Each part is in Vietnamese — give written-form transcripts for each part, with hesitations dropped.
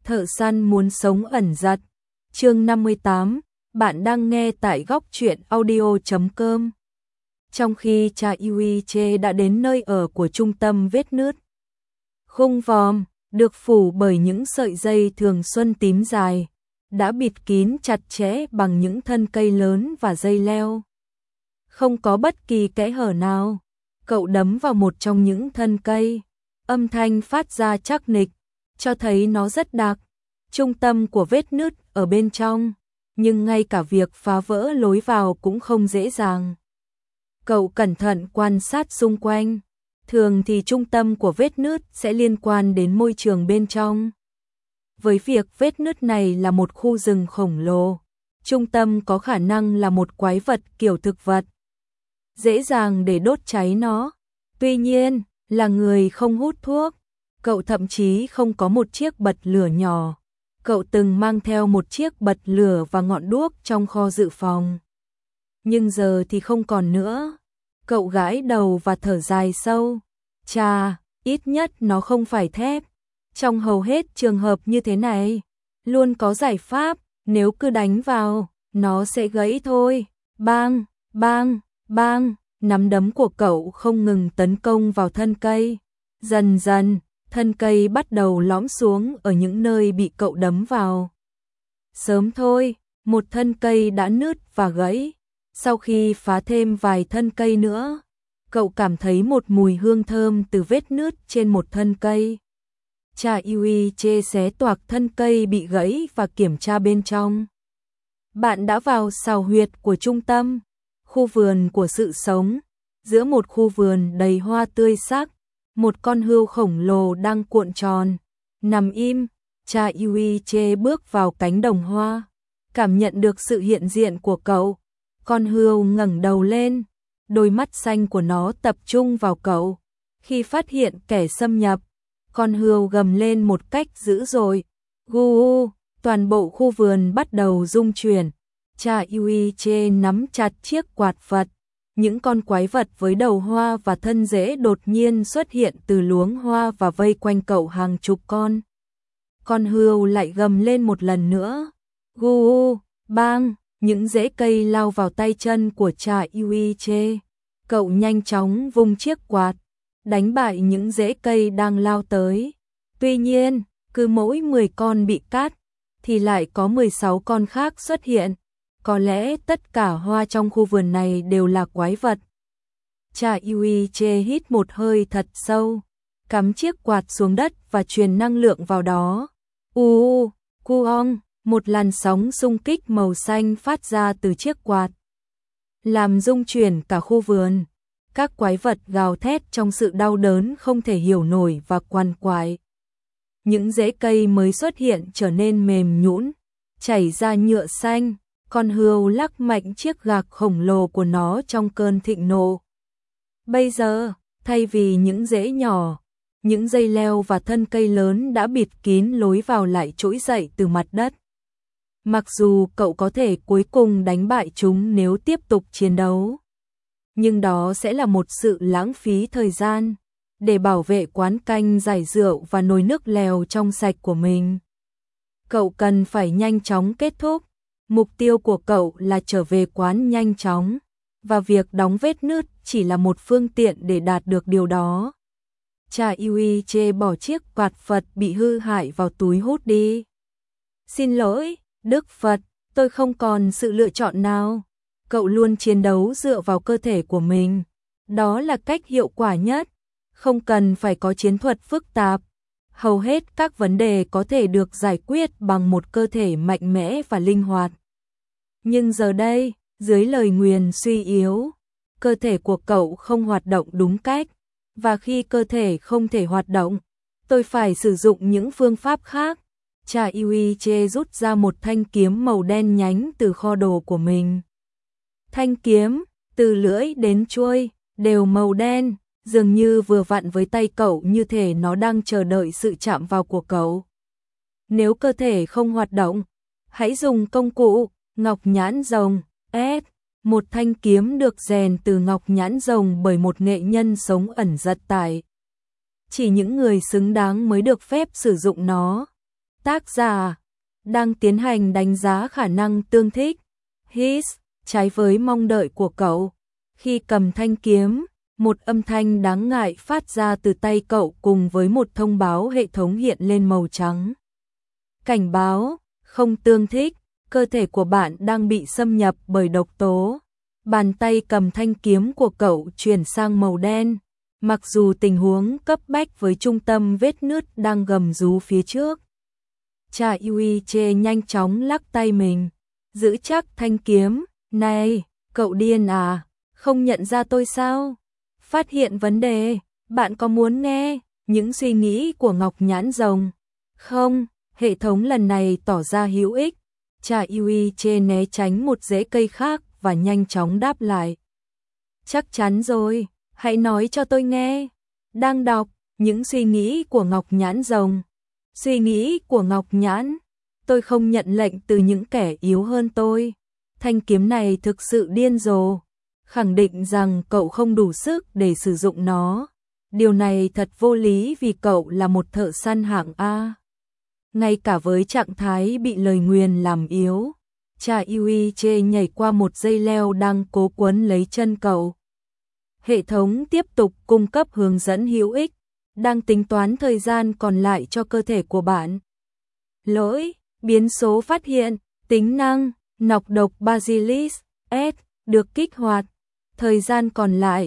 Thợ săn muốn sống ẩn giật. Chương 58, bạn đang nghe tại góc truyện audio.com. Trong khi cha Yuiche đã đến nơi ở của trung tâm vết nứt. Khung vòm, được phủ bởi những sợi dây thường xuân tím dài, đã bịt kín chặt chẽ bằng những thân cây lớn và dây leo. Không có bất kỳ kẽ hở nào. Cậu đấm vào một trong những thân cây. Âm thanh phát ra chắc nịch, cho thấy nó rất đặc. Trung tâm của vết nứt ở bên trong, nhưng ngay cả việc phá vỡ lối vào cũng không dễ dàng. Cậu cẩn thận quan sát xung quanh. Thường thì trung tâm của vết nứt sẽ liên quan đến môi trường bên trong. Với việc vết nứt này là một khu rừng khổng lồ, trung tâm có khả năng là một quái vật kiểu thực vật. Dễ dàng để đốt cháy nó. Tuy nhiên, là người không hút thuốc, cậu thậm chí không có một chiếc bật lửa nhỏ. Cậu từng mang theo một chiếc bật lửa và ngọn đuốc trong kho dự phòng. Nhưng giờ thì không còn nữa. Cậu gãi đầu và thở dài sâu. Chà, ít nhất nó không phải thép. Trong hầu hết trường hợp như thế này, luôn có giải pháp, nếu cứ đánh vào, nó sẽ gãy thôi. Bang, bang, bang, nắm đấm của cậu không ngừng tấn công vào thân cây. Dần dần, thân cây bắt đầu lõm xuống ở những nơi bị cậu đấm vào. Sớm thôi, một thân cây đã nứt và gãy. Sau khi phá thêm vài thân cây nữa, cậu cảm thấy một mùi hương thơm từ vết nứt trên một thân cây. Cha Yuiche xé toạc thân cây bị gãy và kiểm tra bên trong. Bạn đã vào sào huyệt của trung tâm, khu vườn của sự sống. Giữa một khu vườn đầy hoa tươi sắc, một con hươu khổng lồ đang cuộn tròn, nằm im. Cha Yuiche bước vào cánh đồng hoa, cảm nhận được sự hiện diện của cậu. Con hươu ngẩng đầu lên, đôi mắt xanh của nó tập trung vào cậu. Khi phát hiện kẻ xâm nhập, con hươu gầm lên một cách dữ dội. Gu, toàn bộ khu vườn bắt đầu rung chuyển. Cha Yuiche nắm chặt chiếc quạt Phật. Những con quái vật với đầu hoa và thân rễ đột nhiên xuất hiện từ luống hoa và vây quanh cậu hàng chục con. Con hươu lại gầm lên một lần nữa. Gu, bang, những rễ cây lao vào tay chân của cha Yuiche. Cậu nhanh chóng vung chiếc quạt, đánh bại những rễ cây đang lao tới. Tuy nhiên, cứ mỗi 10 con bị cắt, thì lại có 16 con khác xuất hiện. Có lẽ tất cả hoa trong khu vườn này đều là quái vật. Cha Yuiche hít một hơi thật sâu, cắm chiếc quạt xuống đất và truyền năng lượng vào đó. Kuong, một làn sóng xung kích màu xanh phát ra từ chiếc quạt, làm rung chuyển cả khu vườn. Các quái vật gào thét trong sự đau đớn không thể hiểu nổi và quằn quại. Những rễ cây mới xuất hiện trở nên mềm nhũn, chảy ra nhựa xanh. Con hươu lắc mạnh chiếc gạc khổng lồ của nó trong cơn thịnh nộ. Bây giờ, thay vì những rễ nhỏ, những dây leo và thân cây lớn đã bịt kín lối vào lại trỗi dậy từ mặt đất. Mặc dù cậu có thể cuối cùng đánh bại chúng nếu tiếp tục chiến đấu, nhưng đó sẽ là một sự lãng phí thời gian. Để bảo vệ quán canh giải rượu và nồi nước lèo trong sạch của mình, cậu cần phải nhanh chóng kết thúc. Mục tiêu của cậu là trở về quán nhanh chóng, và việc đóng vết nứt chỉ là một phương tiện để đạt được điều đó. Cha Yuiche bỏ chiếc quạt Phật bị hư hại vào túi hút đi. Xin lỗi, Đức Phật, tôi không còn sự lựa chọn nào. Cậu luôn chiến đấu dựa vào cơ thể của mình. Đó là cách hiệu quả nhất. Không cần phải có chiến thuật phức tạp. Hầu hết các vấn đề có thể được giải quyết bằng một cơ thể mạnh mẽ và linh hoạt. Nhưng giờ đây, dưới lời nguyền suy yếu, cơ thể của cậu không hoạt động đúng cách. Và khi cơ thể không thể hoạt động, tôi phải sử dụng những phương pháp khác. Cha Yuiche rút ra một thanh kiếm màu đen nhánh từ kho đồ của mình. Thanh kiếm, từ lưỡi đến chuôi, đều màu đen, dường như vừa vặn với tay cậu, như thể nó đang chờ đợi sự chạm vào của cậu. Nếu cơ thể không hoạt động, hãy dùng công cụ ngọc nhãn rồng. Một thanh kiếm được rèn từ ngọc nhãn rồng bởi một nghệ nhân sống ẩn giật tại. Chỉ những người xứng đáng mới được phép sử dụng nó. Tác giả đang tiến hành đánh giá khả năng tương thích. His, trái với mong đợi của cậu. Khi cầm thanh kiếm, một âm thanh đáng ngại phát ra từ tay cậu cùng với một thông báo hệ thống hiện lên màu trắng. Cảnh báo, không tương thích, cơ thể của bạn đang bị xâm nhập bởi độc tố. Bàn tay cầm thanh kiếm của cậu chuyển sang màu đen, mặc dù tình huống cấp bách với trung tâm vết nứt đang gầm rú phía trước. Cha Yuiche nhanh chóng lắc tay mình, giữ chắc thanh kiếm. Này, cậu điên à, không nhận ra tôi sao? Phát hiện vấn đề, bạn có muốn nghe những suy nghĩ của Ngọc Nhãn Rồng? Không, hệ thống lần này tỏ ra hữu ích. Cha Yuiche né tránh một rễ cây khác và nhanh chóng đáp lại. Chắc chắn rồi, hãy nói cho tôi nghe. Đang đọc những suy nghĩ của Ngọc Nhãn Rồng. Suy nghĩ của Ngọc Nhãn, tôi không nhận lệnh từ những kẻ yếu hơn tôi. Thanh kiếm này thực sự điên rồ, khẳng định rằng cậu không đủ sức để sử dụng nó. Điều này thật vô lý vì cậu là một thợ săn hạng A. Ngay cả với trạng thái bị lời nguyền làm yếu, cha Yuiche nhảy qua một dây leo đang cố quấn lấy chân cậu. Hệ thống tiếp tục cung cấp hướng dẫn hữu ích, đang tính toán thời gian còn lại cho cơ thể của bạn. Lỗi, biến số phát hiện, tính năng, nọc độc Basilis S được kích hoạt. Thời gian còn lại,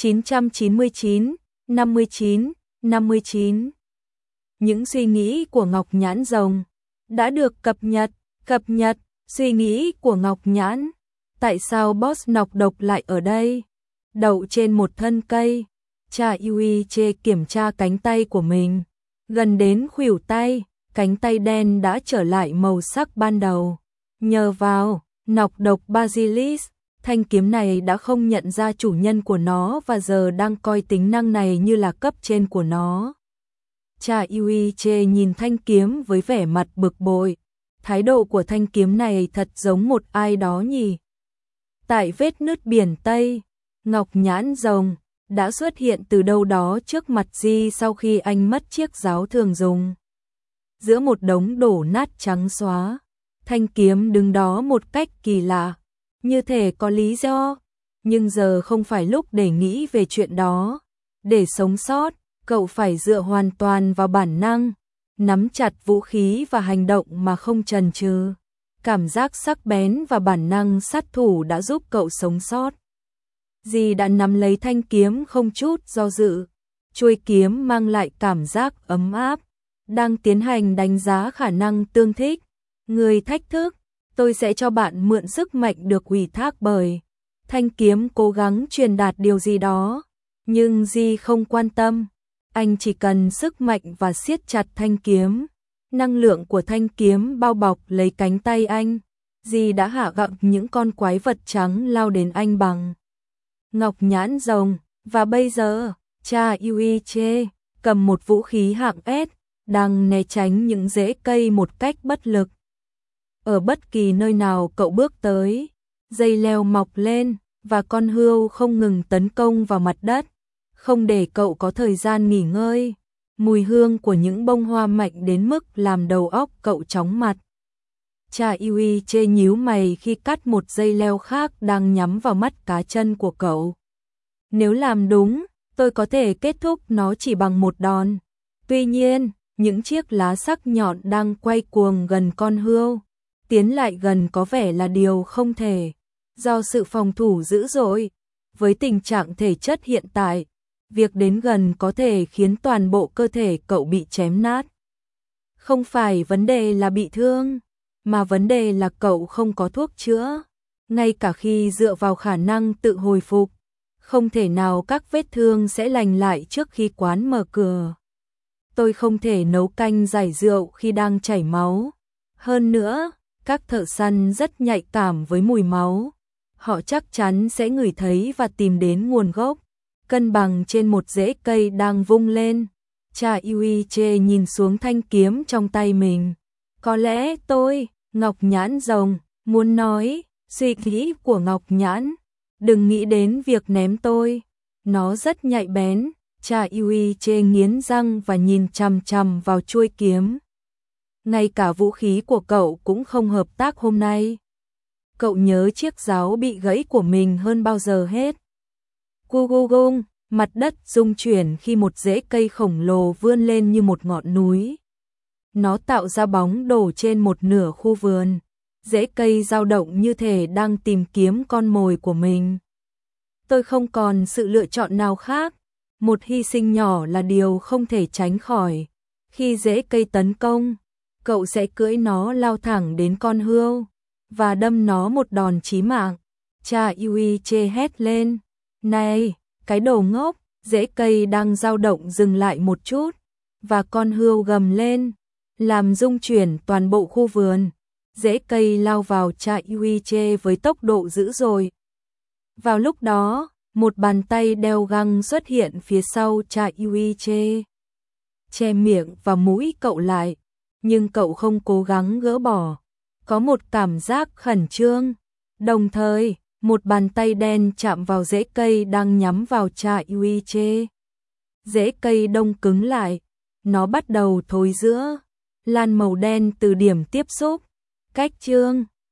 999, 59, 59. Những suy nghĩ của Ngọc Nhãn Rồng đã được cập nhật, suy nghĩ của Ngọc Nhãn. Tại sao boss nọc độc lại ở đây? Đậu trên một thân cây. Cha Yuiche kiểm tra cánh tay của mình. Gần đến khuỷu tay, cánh tay đen đã trở lại màu sắc ban đầu. Nhờ vào nọc độc Basilis, thanh kiếm này đã không nhận ra chủ nhân của nó và giờ đang coi tính năng này như là cấp trên của nó. Cha Yuiche nhìn thanh kiếm với vẻ mặt bực bội. Thái độ của thanh kiếm này thật giống một ai đó nhỉ. Tại vết nứt biển Tây, Ngọc Nhãn Rồng đã xuất hiện từ đâu đó trước mặt Di sau khi anh mất chiếc giáo thường dùng. Giữa một đống đổ nát trắng xóa, thanh kiếm đứng đó một cách kỳ lạ, như thể có lý do, nhưng giờ không phải lúc để nghĩ về chuyện đó. Để sống sót, cậu phải dựa hoàn toàn vào bản năng, nắm chặt vũ khí và hành động mà không chần chừ. Cảm giác sắc bén và bản năng sát thủ đã giúp cậu sống sót. Dì đã nắm lấy thanh kiếm không chút do dự. Chuôi kiếm mang lại cảm giác ấm áp. Đang tiến hành đánh giá khả năng tương thích. Người thách thức, tôi sẽ cho bạn mượn sức mạnh được ủy thác bởi. Thanh kiếm cố gắng truyền đạt điều gì đó. Nhưng Di không quan tâm. Anh chỉ cần sức mạnh và siết chặt thanh kiếm. Năng lượng của thanh kiếm bao bọc lấy cánh tay anh. Di đã hạ gặng những con quái vật trắng lao đến anh bằng Ngọc Nhãn Rồng. Và bây giờ, cha Yuiche cầm một vũ khí hạng S, đang né tránh những rễ cây một cách bất lực. Ở bất kỳ nơi nào cậu bước tới, dây leo mọc lên và con hươu không ngừng tấn công vào mặt đất, không để cậu có thời gian nghỉ ngơi. Mùi hương của những bông hoa mạnh đến mức làm đầu óc cậu chóng mặt. Cha Yuiche nhíu mày khi cắt một dây leo khác đang nhắm vào mắt cá chân của cậu. Nếu làm đúng, tôi có thể kết thúc nó chỉ bằng một đòn. Tuy nhiên, những chiếc lá sắc nhọn đang quay cuồng gần con hươu, tiến lại gần có vẻ là điều không thể. Do sự phòng thủ dữ dội, với tình trạng thể chất hiện tại, việc đến gần có thể khiến toàn bộ cơ thể cậu bị chém nát. Không phải vấn đề là bị thương, mà vấn đề là cậu không có thuốc chữa. Ngay cả khi dựa vào khả năng tự hồi phục, không thể nào các vết thương sẽ lành lại trước khi quán mở cửa. Tôi không thể nấu canh giải rượu khi đang chảy máu. Hơn nữa, các thợ săn rất nhạy cảm với mùi máu. Họ chắc chắn sẽ ngửi thấy và tìm đến nguồn gốc. Cân bằng trên một rễ cây đang vung lên. Cha Yuiche nhìn xuống thanh kiếm trong tay mình. Có lẽ tôi, Ngọc Nhãn Rồng, muốn nói, suy nghĩ của Ngọc Nhãn. Đừng nghĩ đến việc ném tôi. Nó rất nhạy bén. Cha Yuiche nghiến răng và nhìn chằm chằm vào chuôi kiếm. ngay cả vũ khí của cậu cũng không hợp tác hôm nay. Cậu nhớ chiếc giáo bị gãy của mình hơn bao giờ hết. Gu gu gung, mặt đất rung chuyển khi một rễ cây khổng lồ vươn lên như một ngọn núi. Nó tạo ra bóng đổ trên một nửa khu vườn. Rễ cây dao động như thể đang tìm kiếm con mồi của mình. Tôi không còn sự lựa chọn nào khác. Một hy sinh nhỏ là điều không thể tránh khỏi. Khi rễ cây tấn công, cậu sẽ cưỡi nó lao thẳng đến con hươu và đâm nó một đòn chí mạng. Cha Yui chê hét lên. Này, cái đồ ngốc, rễ cây đang dao động dừng lại một chút, và con hươu gầm lên, làm rung chuyển toàn bộ khu vườn. Rễ cây lao vào cha Yui chê với tốc độ dữ dội. Vào lúc đó, một bàn tay đeo găng xuất hiện phía sau cha Yui chê. Che miệng và mũi cậu lại, nhưng cậu không cố gắng gỡ bỏ. Có một cảm giác khẩn trương. Đồng thời, một bàn tay đen chạm vào rễ cây đang nhắm vào cha Yui chê. Rễ cây đông cứng lại, nó bắt đầu thối rữa. Lan màu đen từ điểm tiếp xúc. Cách chương